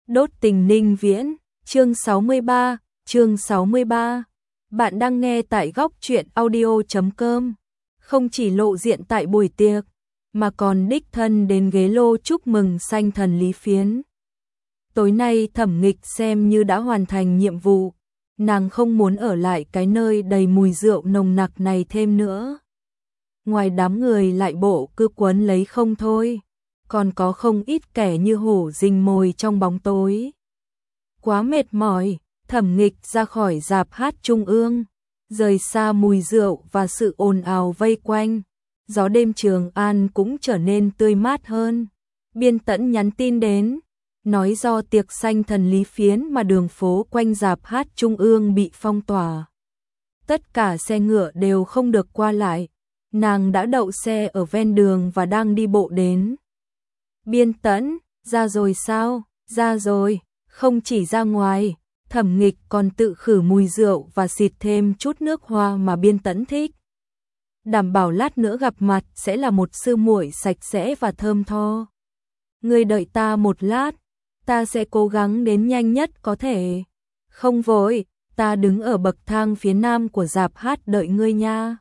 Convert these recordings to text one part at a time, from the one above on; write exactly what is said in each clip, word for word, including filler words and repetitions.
Đốt tình Ninh Viễn, chương sáu mươi ba, chương sáu mươi ba. Bạn đang nghe tại góc truyện audio chấm com. Không chỉ lộ diện tại buổi tiệc, mà còn đích thân đến ghế lô chúc mừng sanh thần Lý Phiến. Tối nay Thẩm Nghịch xem như đã hoàn thành nhiệm vụ, nàng không muốn ở lại cái nơi đầy mùi rượu nồng nặc này thêm nữa. Ngoài đám người lại bộ cứ quấn lấy không thôi, còn có không ít kẻ như hổ rình mồi trong bóng tối. Quá mệt mỏi, Thẩm Nghịch ra khỏi rạp hát trung ương, rời xa mùi rượu và sự ồn ào vây quanh. Gió đêm Trường An cũng trở nên tươi mát hơn. Biên Tẫn nhắn tin đến, nói do tiệc sanh thần Lý Phiến mà đường phố quanh rạp hát trung ương bị phong tỏa. Tất cả xe ngựa đều không được qua lại. Nàng đã đậu xe ở ven đường và đang đi bộ đến. Biên Tẫn, ra rồi sao? Ra rồi, không chỉ ra ngoài, Thẩm Nghịch còn tự khử mùi rượu và xịt thêm chút nước hoa mà Biên Tẫn thích. Đảm bảo lát nữa gặp mặt sẽ là một sư muội sạch sẽ và thơm tho. Ngươi đợi ta một lát, ta sẽ cố gắng đến nhanh nhất có thể. Không vội, ta đứng ở bậc thang phía nam của rạp hát đợi ngươi nha.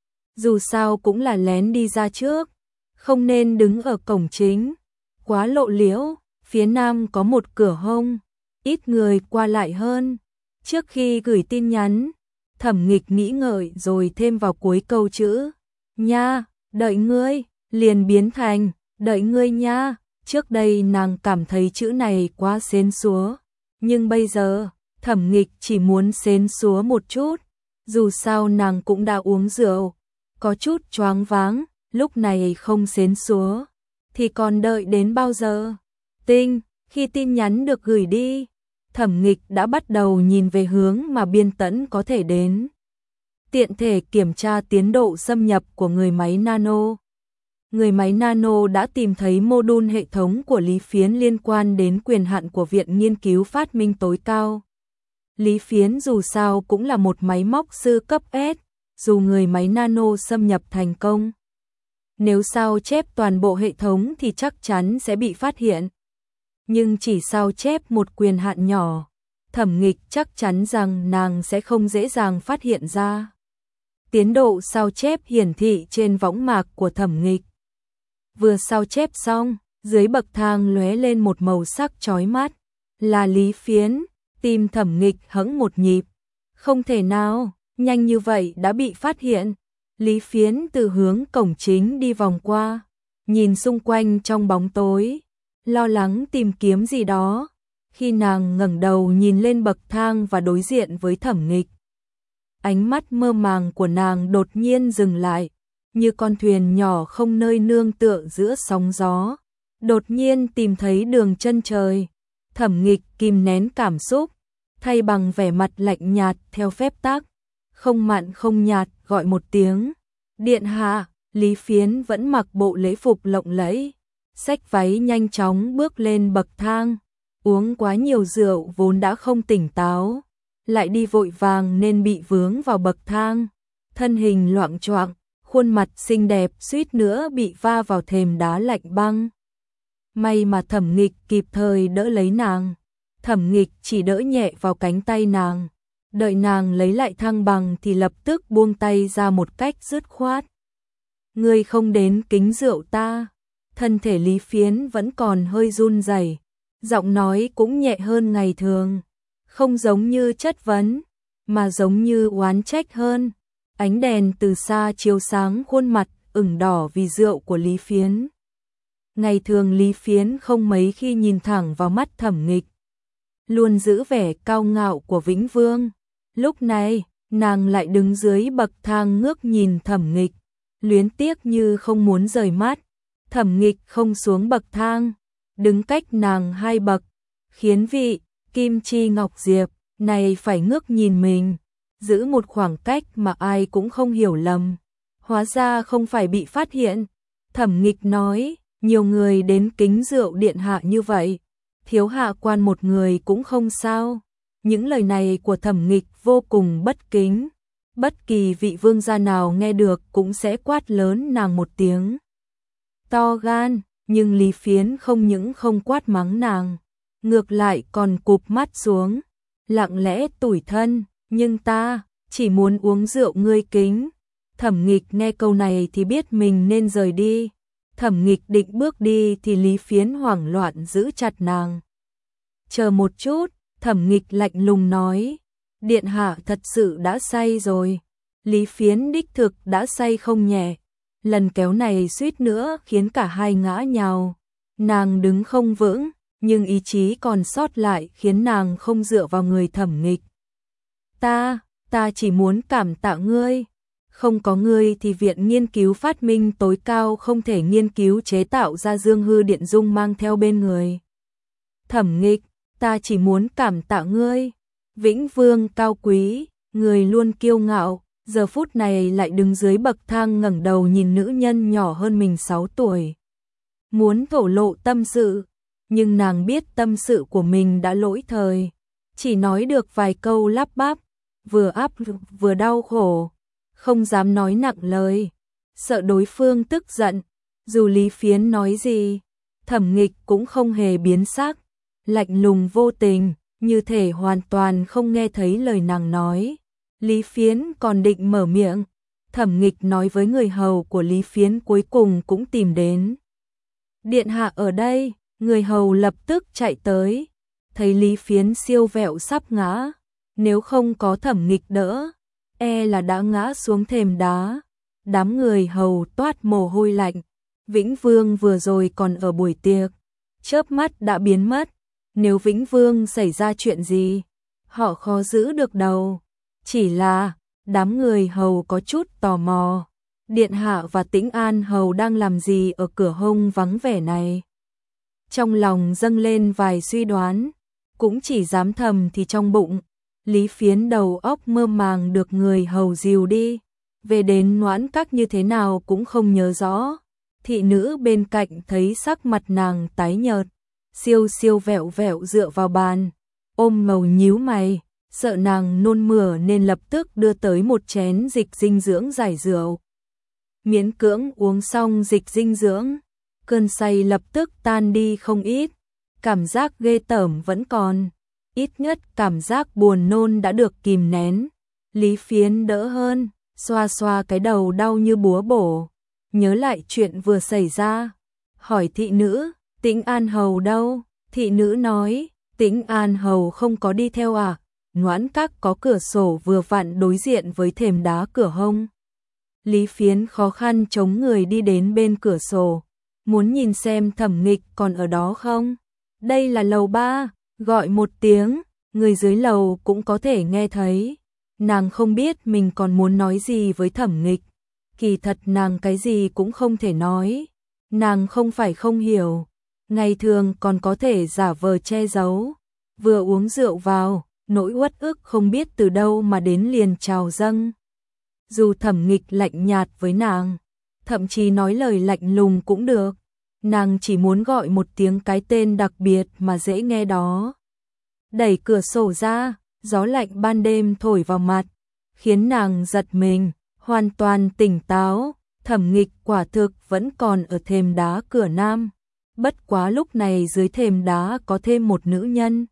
Dù sao cũng là lén đi ra trước, không nên đứng ở cổng chính. Quá lộ liễu, phía nam có một cửa hông, ít người qua lại hơn. Trước khi gửi tin nhắn, Thẩm Nghịch nghĩ ngợi rồi thêm vào cuối câu chữ nha, đợi ngươi, liền biến thành đợi ngươi nha. Trước đây nàng cảm thấy chữ này quá xến xúa, nhưng bây giờ Thẩm Nghịch chỉ muốn xến xúa một chút. Dù sao nàng cũng đã uống rượu, có chút choáng váng, lúc này không xến xúa thì còn đợi đến bao giờ? Tinh, khi tin nhắn được gửi đi, Thẩm Nghịch đã bắt đầu nhìn về hướng mà Biên Tẫn có thể đến. Tiện thể kiểm tra tiến độ xâm nhập của người máy nano. Người máy nano đã tìm thấy module hệ thống của Lý Phiến liên quan đến quyền hạn của Viện Nghiên cứu Phát minh tối cao. Lý Phiến dù sao cũng là một máy móc sư cấp S, dù người máy nano xâm nhập thành công, nếu sao chép toàn bộ hệ thống thì chắc chắn sẽ bị phát hiện. Nhưng chỉ sao chép một quyền hạn nhỏ, Thẩm Nghịch chắc chắn rằng nàng sẽ không dễ dàng phát hiện ra. Tiến độ sao chép hiển thị trên võng mạc của Thẩm Nghịch. Vừa sao chép xong, dưới bậc thang lóe lên một màu sắc chói mắt, là Lý Phiến. Tim Thẩm Nghịch hững một nhịp. Không thể nào, nhanh như vậy đã bị phát hiện. Lý Phiến từ hướng cổng chính đi vòng qua, nhìn xung quanh trong bóng tối, lo lắng tìm kiếm gì đó. Khi nàng ngẩng đầu nhìn lên bậc thang và đối diện với Thẩm Nghịch, ánh mắt mơ màng của nàng đột nhiên dừng lại, như con thuyền nhỏ không nơi nương tựa giữa sóng gió, đột nhiên tìm thấy đường chân trời. Thẩm Nghịch kìm nén cảm xúc, thay bằng vẻ mặt lạnh nhạt theo phép tắc, không mặn không nhạt gọi một tiếng. Điện hạ. Lý Phiến vẫn mặc bộ lễ phục lộng lẫy, xách váy nhanh chóng bước lên bậc thang. Uống quá nhiều rượu vốn đã không tỉnh táo, lại đi vội vàng nên bị vướng vào bậc thang. Thân hình loạng choạng, khuôn mặt xinh đẹp suýt nữa bị va vào thềm đá lạnh băng. May mà Thẩm Nghịch kịp thời đỡ lấy nàng. Thẩm Nghịch chỉ đỡ nhẹ vào cánh tay nàng, đợi nàng lấy lại thăng bằng thì lập tức buông tay ra một cách dứt khoát. Ngươi không đến kính rượu ta. Thân thể Lý Phiến vẫn còn hơi run rẩy, giọng nói cũng nhẹ hơn ngày thường, không giống như chất vấn, mà giống như oán trách hơn. Ánh đèn từ xa chiếu sáng khuôn mặt ửng đỏ vì rượu của Lý Phiến. Ngày thường Lý Phiến không mấy khi nhìn thẳng vào mắt Thẩm Nghịch, luôn giữ vẻ cao ngạo của Vĩnh Vương. Lúc này, nàng lại đứng dưới bậc thang ngước nhìn Thẩm Nghịch, luyến tiếc như không muốn rời mắt. Thẩm Nghịch không xuống bậc thang, đứng cách nàng hai bậc, khiến vị Kim Chi Ngọc Diệp này phải ngước nhìn mình, giữ một khoảng cách mà ai cũng không hiểu lầm. Hóa ra không phải bị phát hiện. Thẩm Nghịch nói, nhiều người đến kính rượu điện hạ như vậy, thiếu hạ quan một người cũng không sao. Những lời này của Thẩm Nghịch vô cùng bất kính, bất kỳ vị vương gia nào nghe được cũng sẽ quát lớn nàng một tiếng. To gan, nhưng Lý Phiến không những không quát mắng nàng, ngược lại còn cụp mắt xuống, lặng lẽ tủi thân, nhưng ta chỉ muốn uống rượu ngươi kính. Thẩm Nghịch nghe câu này thì biết mình nên rời đi. Thẩm Nghịch định bước đi thì Lý Phiến hoảng loạn giữ chặt nàng. Chờ một chút, Thẩm Nghịch lạnh lùng nói, điện hạ thật sự đã say rồi. Lý Phiến đích thực đã say không nhẹ, lần kéo này suýt nữa khiến cả hai ngã nhào. Nàng đứng không vững, nhưng ý chí còn sót lại khiến nàng không dựa vào người Thẩm Nghịch. Ta, ta chỉ muốn cảm tạ ngươi. Không có ngươi thì viện nghiên cứu phát minh tối cao không thể nghiên cứu chế tạo ra dương hư điện dung mang theo bên người. Thẩm Nghịch, ta chỉ muốn cảm tạ ngươi. Vĩnh Vương cao quý, người luôn kiêu ngạo, giờ phút này lại đứng dưới bậc thang ngẩng đầu nhìn nữ nhân nhỏ hơn mình sáu tuổi. Muốn thổ lộ tâm sự, nhưng nàng biết tâm sự của mình đã lỗi thời. Chỉ nói được vài câu lắp bắp, vừa áp vừa đau khổ, không dám nói nặng lời, sợ đối phương tức giận. Dù Lý Phiến nói gì, Thẩm Nghịch cũng không hề biến sắc, lạnh lùng vô tình, như thể hoàn toàn không nghe thấy lời nàng nói. Lý Phiến còn định mở miệng, Thẩm Nghịch nói với người hầu của Lý Phiến cuối cùng cũng tìm đến. Điện hạ ở đây, người hầu lập tức chạy tới, thấy Lý Phiến siêu vẹo sắp ngã, nếu không có Thẩm Nghịch đỡ, e là đã ngã xuống thềm đá. Đám người hầu toát mồ hôi lạnh, Vĩnh Vương vừa rồi còn ở buổi tiệc, chớp mắt đã biến mất, nếu Vĩnh Vương xảy ra chuyện gì, họ khó giữ được đầu. Chỉ là, đám người hầu có chút tò mò, điện hạ và Tĩnh An hầu đang làm gì ở cửa hông vắng vẻ này. Trong lòng dâng lên vài suy đoán, cũng chỉ dám thầm thì trong bụng. Lý Phiến đầu óc mơ màng được người hầu dìu đi, về đến Noãn Các như thế nào cũng không nhớ rõ. Thị nữ bên cạnh thấy sắc mặt nàng tái nhợt, siêu siêu vẹo vẹo dựa vào bàn, ôm màu nhíu mày, sợ nàng nôn mửa nên lập tức đưa tới một chén dịch dinh dưỡng giải rượu. Miễn cưỡng uống xong dịch dinh dưỡng, cơn say lập tức tan đi không ít, cảm giác ghê tởm vẫn còn, ít nhất cảm giác buồn nôn đã được kìm nén. Lý Phiến đỡ hơn, xoa xoa cái đầu đau như búa bổ, nhớ lại chuyện vừa xảy ra, hỏi thị nữ, Tĩnh An hầu đâu? Thị nữ nói, Tĩnh An hầu không có đi theo à? Noãn Các có cửa sổ vừa vặn đối diện với thềm đá cửa hông. Lý Phiến khó khăn chống người đi đến bên cửa sổ, muốn nhìn xem Thẩm Nghịch còn ở đó không. Đây là lầu ba, gọi một tiếng, người dưới lầu cũng có thể nghe thấy. Nàng không biết mình còn muốn nói gì với Thẩm Nghịch, kỳ thật nàng cái gì cũng không thể nói. Nàng không phải không hiểu, ngày thường còn có thể giả vờ che giấu, vừa uống rượu vào, nỗi uất ức không biết từ đâu mà đến liền trào dâng. Dù Thẩm Nghịch lạnh nhạt với nàng, thậm chí nói lời lạnh lùng cũng được, nàng chỉ muốn gọi một tiếng cái tên đặc biệt mà dễ nghe đó. Đẩy cửa sổ ra, gió lạnh ban đêm thổi vào mặt, khiến nàng giật mình, hoàn toàn tỉnh táo. Thẩm Nghịch quả thực vẫn còn ở thềm đá cửa nam, bất quá lúc này dưới thềm đá có thêm một nữ nhân.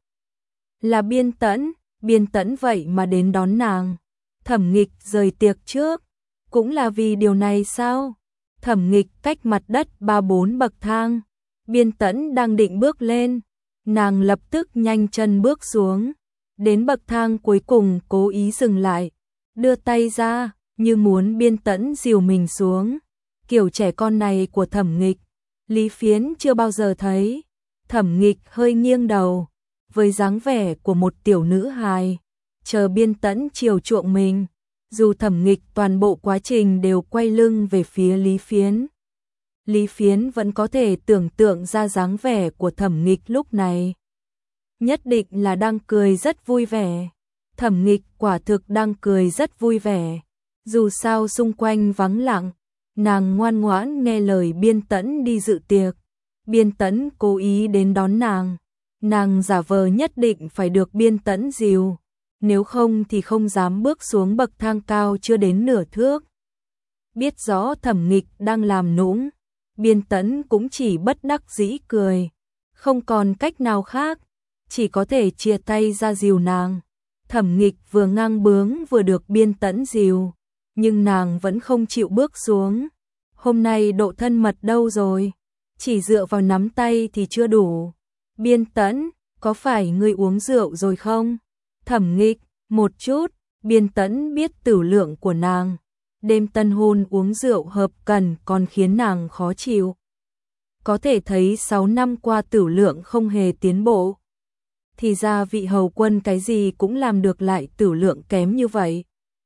Là Biên Tẫn, Biên Tẫn vậy mà đến đón nàng. Thẩm Nghịch rời tiệc trước, cũng là vì điều này sao? Thẩm Nghịch cách mặt đất ba bốn bậc thang, Biên Tẫn đang định bước lên, nàng lập tức nhanh chân bước xuống, đến bậc thang cuối cùng cố ý dừng lại, đưa tay ra, như muốn Biên Tẫn dìu mình xuống. Kiểu trẻ con này của Thẩm Nghịch, Lý Phiến chưa bao giờ thấy. Thẩm Nghịch hơi nghiêng đầu, với dáng vẻ của một tiểu nữ hài, chờ Biên Tẫn chiều chuộng mình. Dù Thẩm Nghịch toàn bộ quá trình đều quay lưng về phía Lý Phiến, Lý Phiến vẫn có thể tưởng tượng ra dáng vẻ của Thẩm Nghịch lúc này. Nhất định là đang cười rất vui vẻ. Thẩm Nghịch quả thực đang cười rất vui vẻ. Dù sao xung quanh vắng lặng, nàng ngoan ngoãn nghe lời Biên Tẫn đi dự tiệc. Biên Tẫn cố ý đến đón nàng, nàng giả vờ nhất định phải được Biên Tẫn dìu, nếu không thì không dám bước xuống bậc thang cao chưa đến nửa thước. Biết rõ Thẩm Nghịch đang làm nũng, Biên Tẫn cũng chỉ bất đắc dĩ cười, không còn cách nào khác, chỉ có thể chia tay ra dìu nàng. Thẩm Nghịch vừa ngang bướng vừa được Biên Tẫn dìu, nhưng nàng vẫn không chịu bước xuống. Hôm nay độ thân mật đâu rồi? Chỉ dựa vào nắm tay thì chưa đủ. Biên Tẫn, có phải ngươi uống rượu rồi không? Thẩm Nghịch, một chút. Biên Tẫn biết tửu lượng của nàng. Đêm tân hôn uống rượu hợp cần còn khiến nàng khó chịu. Có thể thấy sáu năm qua tửu lượng không hề tiến bộ. Thì ra vị hầu quân cái gì cũng làm được lại tửu lượng kém như vậy.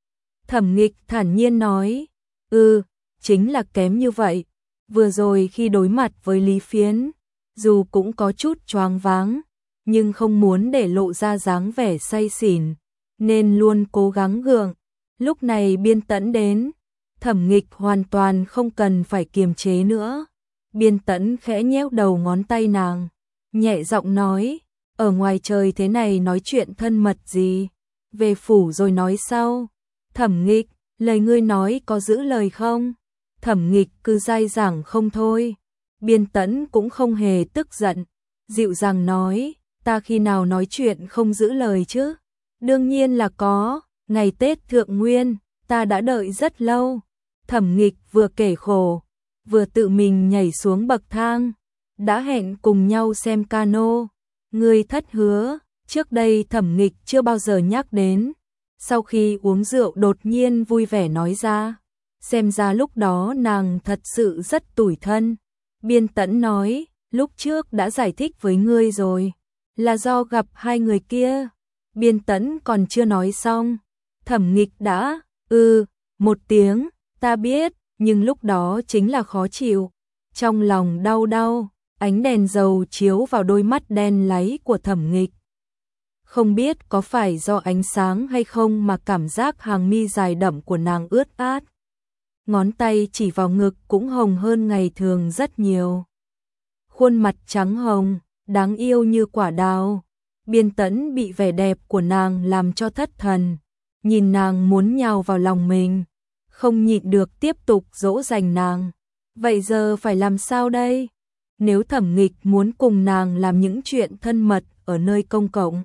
Thẩm Nghịch thản nhiên nói, ừ, chính là kém như vậy. Vừa rồi khi đối mặt với Lý Phiến, dù cũng có chút choáng váng, nhưng không muốn để lộ ra dáng vẻ say xỉn, nên luôn cố gắng gượng. Lúc này Biên Tẫn đến, Thẩm Nghịch hoàn toàn không cần phải kiềm chế nữa. Biên Tẫn khẽ nhéo đầu ngón tay nàng, nhẹ giọng nói, ở ngoài trời thế này nói chuyện thân mật gì, về phủ rồi nói sau. Thẩm Nghịch, lời ngươi nói có giữ lời không? Thẩm Nghịch cứ dai dẳng không thôi. Biên Tẫn cũng không hề tức giận, dịu dàng nói, ta khi nào nói chuyện không giữ lời chứ? Đương nhiên là có, ngày Tết Thượng Nguyên, ta đã đợi rất lâu. Thẩm Nghịch vừa kể khổ, vừa tự mình nhảy xuống bậc thang, đã hẹn cùng nhau xem cano. Ngươi thất hứa, trước đây Thẩm Nghịch chưa bao giờ nhắc đến. Sau khi uống rượu đột nhiên vui vẻ nói ra, xem ra lúc đó nàng thật sự rất tủi thân. Biên Tẫn nói, lúc trước đã giải thích với ngươi rồi, là do gặp hai người kia. Biên Tẫn còn chưa nói xong, Thẩm Nghịch đã, ừ, một tiếng, ta biết, nhưng lúc đó chính là khó chịu. Trong lòng đau đau, ánh đèn dầu chiếu vào đôi mắt đen láy của Thẩm Nghịch. Không biết có phải do ánh sáng hay không mà cảm giác hàng mi dài đậm của nàng ướt át. Ngón tay chỉ vào ngực cũng hồng hơn ngày thường rất nhiều. Khuôn mặt trắng hồng, đáng yêu như quả đào. Biên Tẫn bị vẻ đẹp của nàng làm cho thất thần, nhìn nàng muốn nhào vào lòng mình, không nhịn được tiếp tục dỗ dành nàng. Vậy giờ phải làm sao đây? Nếu Thẩm Nghịch muốn cùng nàng làm những chuyện thân mật ở nơi công cộng,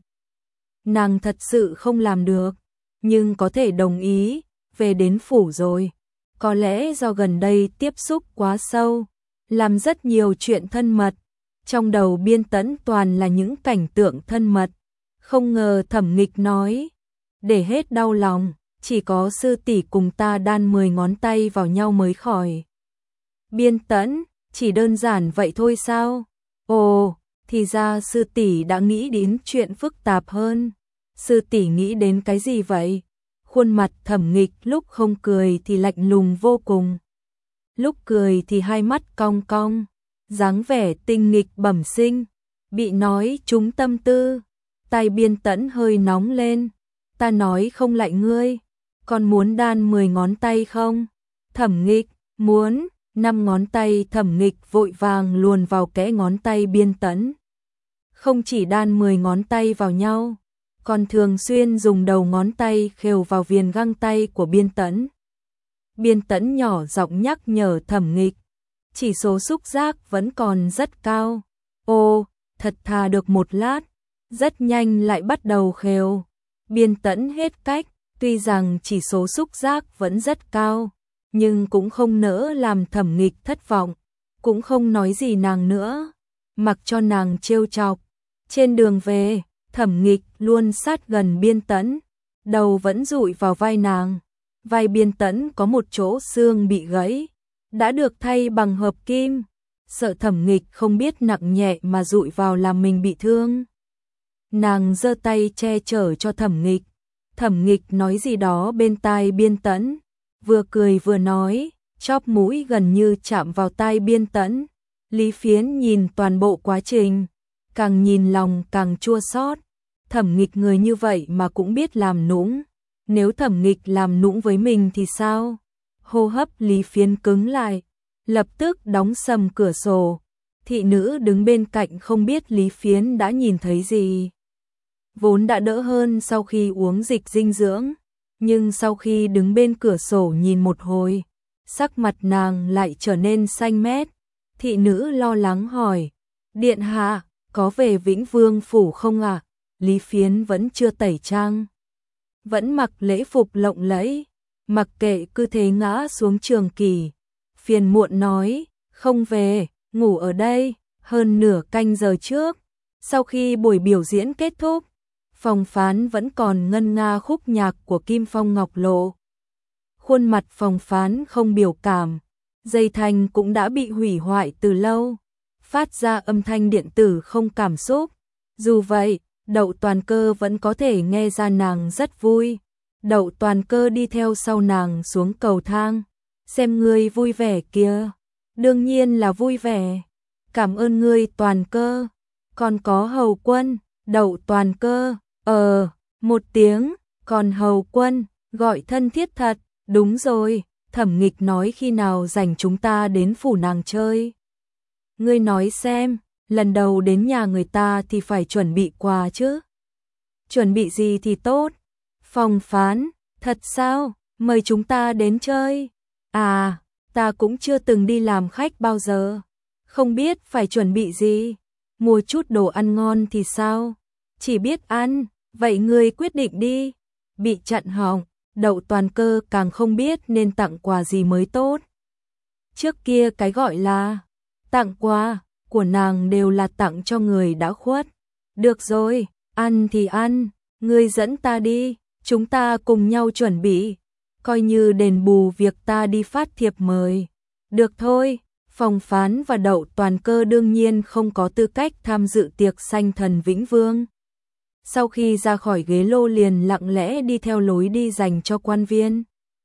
nàng thật sự không làm được, nhưng có thể đồng ý. Về đến phủ rồi, có lẽ do gần đây tiếp xúc quá sâu, làm rất nhiều chuyện thân mật, trong đầu Biên Tẫn toàn là những cảnh tượng thân mật. Không ngờ Thẩm Nghịch nói, để hết đau lòng, chỉ có sư tỷ cùng ta đan mười ngón tay vào nhau mới khỏi. Biên Tẫn, chỉ đơn giản vậy thôi sao? Ồ, thì ra sư tỷ đã nghĩ đến chuyện phức tạp hơn. Sư tỷ nghĩ đến cái gì vậy? Khuôn mặt Thẩm Nghịch lúc không cười thì lạnh lùng vô cùng, lúc cười thì hai mắt cong cong, dáng vẻ tinh nghịch bẩm sinh. Bị nói trúng tâm tư, tay Biên Tẫn hơi nóng lên. Ta nói không lại ngươi, còn muốn đan mười ngón tay không? Thẩm Nghịch, muốn. Năm ngón tay Thẩm Nghịch vội vàng luồn vào kẽ ngón tay Biên Tẫn. Không chỉ đan mười ngón tay vào nhau, còn thường xuyên dùng đầu ngón tay khều vào viền găng tay của Biên Tẫn. Biên Tẫn nhỏ giọng nhắc nhở Thẩm Nghịch, chỉ số xúc giác vẫn còn rất cao. Ô, thật thà được một lát, rất nhanh lại bắt đầu khều. Biên Tẫn hết cách, tuy rằng chỉ số xúc giác vẫn rất cao, nhưng cũng không nỡ làm Thẩm Nghịch thất vọng, cũng không nói gì nàng nữa, mặc cho nàng trêu chọc. Trên đường về, Thẩm Nghịch luôn sát gần Biên Tẫn, đầu vẫn dụi vào vai nàng. Vai Biên Tẫn có một chỗ xương bị gãy, đã được thay bằng hợp kim, sợ Thẩm Nghịch không biết nặng nhẹ mà dụi vào làm mình bị thương. Nàng giơ tay che chở cho Thẩm Nghịch. Thẩm Nghịch nói gì đó bên tai Biên Tẫn, vừa cười vừa nói, chóp mũi gần như chạm vào tai Biên Tẫn. Lý Phiến nhìn toàn bộ quá trình, càng nhìn lòng càng chua xót. Thẩm Nghịch người như vậy mà cũng biết làm nũng, nếu Thẩm Nghịch làm nũng với mình thì sao? Hô hấp Lý Phiến cứng lại, lập tức đóng sầm cửa sổ. Thị nữ đứng bên cạnh không biết Lý Phiến đã nhìn thấy gì. Vốn đã đỡ hơn sau khi uống dịch dinh dưỡng, nhưng sau khi đứng bên cửa sổ nhìn một hồi, sắc mặt nàng lại trở nên xanh mét. Thị nữ lo lắng hỏi, điện hạ, có về Vĩnh Vương phủ không ạ? À? Lý Phiến vẫn chưa tẩy trang, vẫn mặc lễ phục lộng lẫy, mặc kệ cứ thế ngã xuống trường kỳ. Phiền muộn nói, không về, ngủ ở đây. Hơn nửa canh giờ trước, sau khi buổi biểu diễn kết thúc, phòng phán vẫn còn ngân nga khúc nhạc của Kim Phong Ngọc Lộ. Khuôn mặt phòng phán không biểu cảm, dây thanh cũng đã bị hủy hoại từ lâu, phát ra âm thanh điện tử không cảm xúc. Dù vậy, Đậu Toàn Cơ vẫn có thể nghe ra nàng rất vui. Đậu Toàn Cơ đi theo sau nàng xuống cầu thang, xem ngươi vui vẻ kìa. Đương nhiên là vui vẻ. Cảm ơn ngươi Toàn Cơ. Còn có Hầu Quân. Đậu Toàn Cơ, ờ, một tiếng. Còn Hầu Quân, gọi thân thiết thật. Đúng rồi, Thẩm Nghịch nói khi nào rảnh chúng ta đến phủ nàng chơi. Ngươi nói xem, lần đầu đến nhà người ta thì phải chuẩn bị quà chứ. Chuẩn bị gì thì tốt. Phòng phán, thật sao, mời chúng ta đến chơi. À, ta cũng chưa từng đi làm khách bao giờ, không biết phải chuẩn bị gì. Mua chút đồ ăn ngon thì sao? Chỉ biết ăn, vậy ngươi quyết định đi. Bị chặn họng, Đậu Toàn Cơ càng không biết nên tặng quà gì mới tốt. Trước kia cái gọi là tặng quà của nàng đều là tặng cho người đã khuất. Được rồi, ăn thì ăn, ngươi dẫn ta đi, chúng ta cùng nhau chuẩn bị, coi như đền bù việc ta đi phát thiệp mời. Được thôi, phòng phán và Đậu Toàn Cơ đương nhiên không có tư cách tham dự tiệc sanh thần Vĩnh Vương. Sau khi ra khỏi ghế lô liền lặng lẽ đi theo lối đi dành cho quan viên.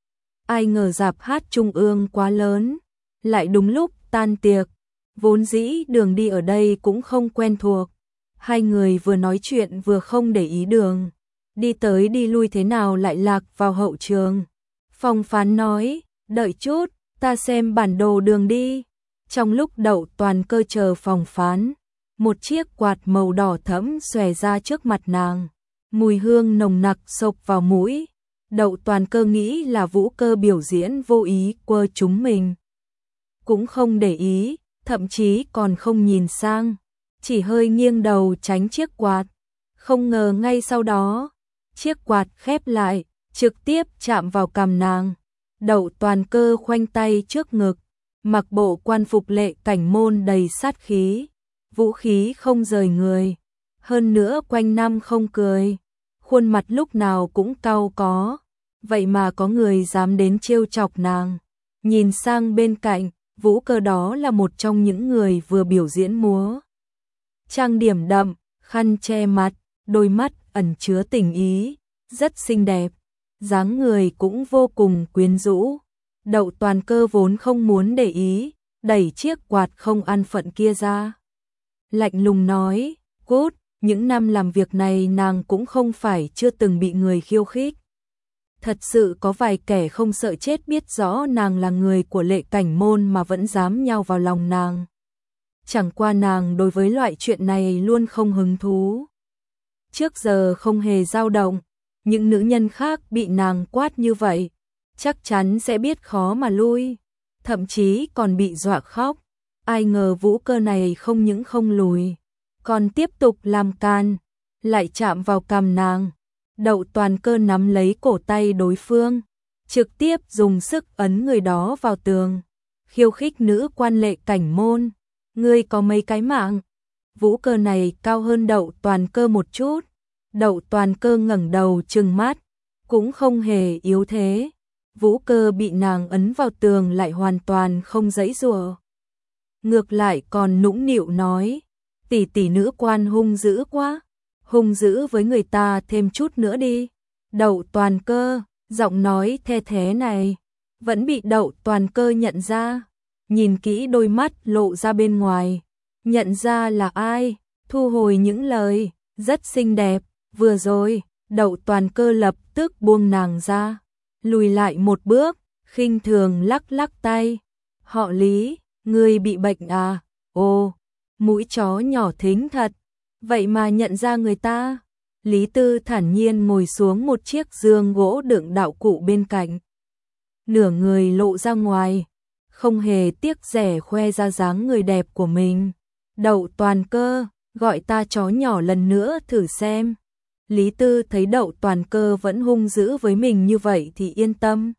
Ai ngờ rạp hát trung ương quá lớn, lại đúng lúc tan tiệc, vốn dĩ đường đi ở đây cũng không quen thuộc. Hai người vừa nói chuyện vừa không để ý đường, đi tới đi lui thế nào lại lạc vào hậu trường. Phòng phán nói, đợi chút, ta xem bản đồ đường đi. Trong lúc Đậu Toàn Cơ chờ phòng phán, một chiếc quạt màu đỏ thẫm xòe ra trước mặt nàng, mùi hương nồng nặc xộc vào mũi. Đậu Toàn Cơ nghĩ là Vũ Cơ biểu diễn vô ý quơ chúng mình, cũng không để ý, thậm chí còn không nhìn sang, chỉ hơi nghiêng đầu tránh chiếc quạt. Không ngờ ngay sau đó, chiếc quạt khép lại, trực tiếp chạm vào cằm nàng. Đậu Toàn Cơ khoanh tay trước ngực, mặc bộ quan phục lệ cảnh môn đầy sát khí, vũ khí không rời người, hơn nữa quanh năm không cười, khuôn mặt lúc nào cũng cau có, vậy mà có người dám đến trêu chọc nàng. Nhìn sang bên cạnh, Vũ Cơ đó là một trong những người vừa biểu diễn múa. Trang điểm đậm, khăn che mặt, đôi mắt ẩn chứa tình ý, rất xinh đẹp, dáng người cũng vô cùng quyến rũ. Đậu Toàn Cơ vốn không muốn để ý, đẩy chiếc quạt không an phận kia ra, lạnh lùng nói, cút. Những năm làm việc này nàng cũng không phải chưa từng bị người khiêu khích. Thật sự có vài kẻ không sợ chết biết rõ nàng là người của lệ cảnh môn mà vẫn dám nhào vào lòng nàng. Chẳng qua nàng đối với loại chuyện này luôn không hứng thú. Trước giờ không hề dao động, những nữ nhân khác bị nàng quát như vậy, chắc chắn sẽ biết khó mà lui, thậm chí còn bị dọa khóc. Ai ngờ Vũ Cơ này không những không lùi, còn tiếp tục làm can, lại chạm vào cằm nàng. Đậu Toàn Cơ nắm lấy cổ tay đối phương, trực tiếp dùng sức ấn người đó vào tường, khiêu khích nữ quan lệ cảnh môn. Ngươi có mấy cái mạng? Vũ Cơ này cao hơn Đậu Toàn Cơ một chút. Đậu Toàn Cơ ngẩng đầu trừng mắt, cũng không hề yếu thế. Vũ Cơ bị nàng ấn vào tường lại hoàn toàn không giãy giụa, ngược lại còn nũng nịu nói, tỷ tỷ nữ quan hung dữ quá, hung dữ với người ta thêm chút nữa đi. Đậu Toàn Cơ, giọng nói the thế này, vẫn bị Đậu Toàn Cơ nhận ra, nhìn kỹ đôi mắt lộ ra bên ngoài, nhận ra là ai, thu hồi những lời, rất xinh đẹp, vừa rồi, Đậu Toàn Cơ lập tức buông nàng ra, lùi lại một bước, khinh thường lắc lắc tay, họ Lý, ngươi bị bệnh à, ồ, mũi chó nhỏ thính thật, vậy mà nhận ra người ta. Lý Tư thản nhiên ngồi xuống một chiếc giường gỗ đựng đạo cụ bên cạnh, nửa người lộ ra ngoài, không hề tiếc rẻ khoe ra dáng người đẹp của mình. Đậu Toàn Cơ, gọi ta chó nhỏ lần nữa thử xem. Lý Tư thấy Đậu Toàn Cơ vẫn hung dữ với mình như vậy thì yên tâm.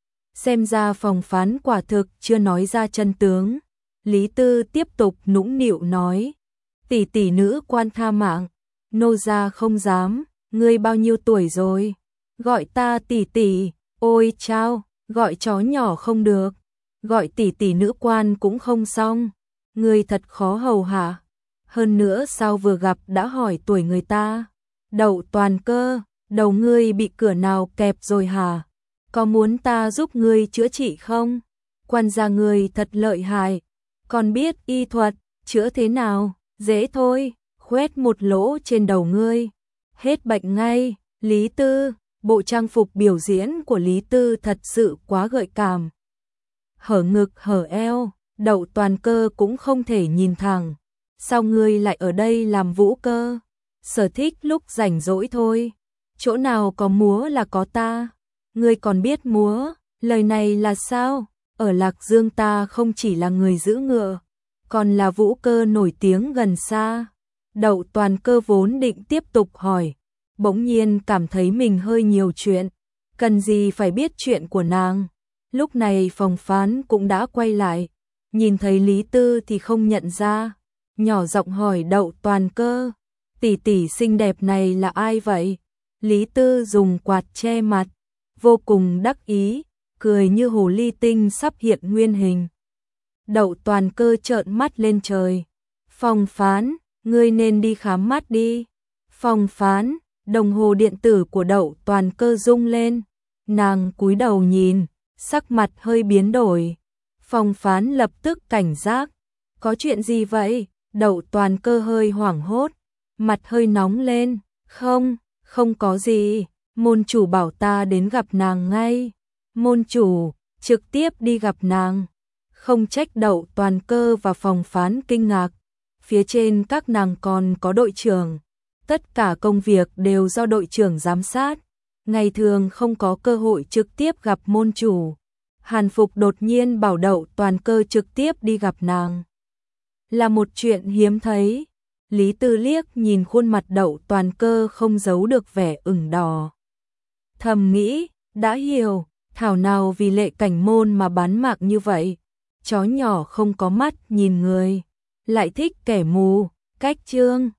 Xem ra phòng phán quả thực chưa nói ra chân tướng. Lý Tư tiếp tục nũng nịu nói, tỷ tỷ nữ quan tha mạng, nô gia không dám, ngươi bao nhiêu tuổi rồi? Gọi ta tỷ tỷ, ôi chao, gọi chó nhỏ không được, gọi tỷ tỷ nữ quan cũng không xong, ngươi thật khó hầu hạ. Hơn nữa sao vừa gặp đã hỏi tuổi người ta? Đậu Toàn Cơ, đầu ngươi bị cửa nào kẹp rồi hả? Có muốn ta giúp ngươi chữa trị không? Quan gia ngươi thật lợi hại, còn biết y thuật, chữa thế nào? Dễ thôi, khoét một lỗ trên đầu ngươi, hết bệnh ngay. Lý Tư, bộ trang phục biểu diễn của Lý Tư thật sự quá gợi cảm. Hở ngực hở eo, Đậu Toàn Cơ cũng không thể nhìn thẳng. Sao ngươi lại ở đây làm vũ cơ? Sở thích lúc rảnh rỗi thôi. Chỗ nào có múa là có ta. Ngươi còn biết múa, lời này là sao? Ở Lạc Dương ta không chỉ là người giữ ngựa, còn là vũ cơ nổi tiếng gần xa. Đậu Toàn Cơ vốn định tiếp tục hỏi, bỗng nhiên cảm thấy mình hơi nhiều chuyện, cần gì phải biết chuyện của nàng. Lúc này phòng phán cũng đã quay lại, nhìn thấy Lý Tư thì không nhận ra, nhỏ giọng hỏi Đậu Toàn Cơ, tỷ tỷ xinh đẹp này là ai vậy? Lý Tư dùng quạt che mặt, vô cùng đắc ý, cười như hồ ly tinh sắp hiện nguyên hình. Đậu Toàn Cơ trợn mắt lên trời. Phòng phán, ngươi nên đi khám mắt đi. Phòng phán, đồng hồ điện tử của Đậu Toàn Cơ rung lên. Nàng cúi đầu nhìn, sắc mặt hơi biến đổi. Phòng phán lập tức cảnh giác. Có chuyện gì vậy? Đậu Toàn Cơ hơi hoảng hốt, mặt hơi nóng lên. Không, không có gì. Môn chủ bảo ta đến gặp nàng ngay. Môn chủ, trực tiếp đi gặp nàng. Không trách Đậu Toàn Cơ và phòng phán kinh ngạc. Phía trên các nàng còn có đội trưởng. Tất cả công việc đều do đội trưởng giám sát. Ngày thường không có cơ hội trực tiếp gặp môn chủ. Hàn Phục đột nhiên bảo Đậu Toàn Cơ trực tiếp đi gặp nàng. Là một chuyện hiếm thấy. Lý Tư liếc nhìn khuôn mặt Đậu Toàn Cơ không giấu được vẻ ửng đỏ. Thầm nghĩ, đã hiểu, thảo nào vì Lệ Cảnh Môn mà bán mạng như vậy. Chó nhỏ không có mắt nhìn người, lại thích kẻ mù, cách chương.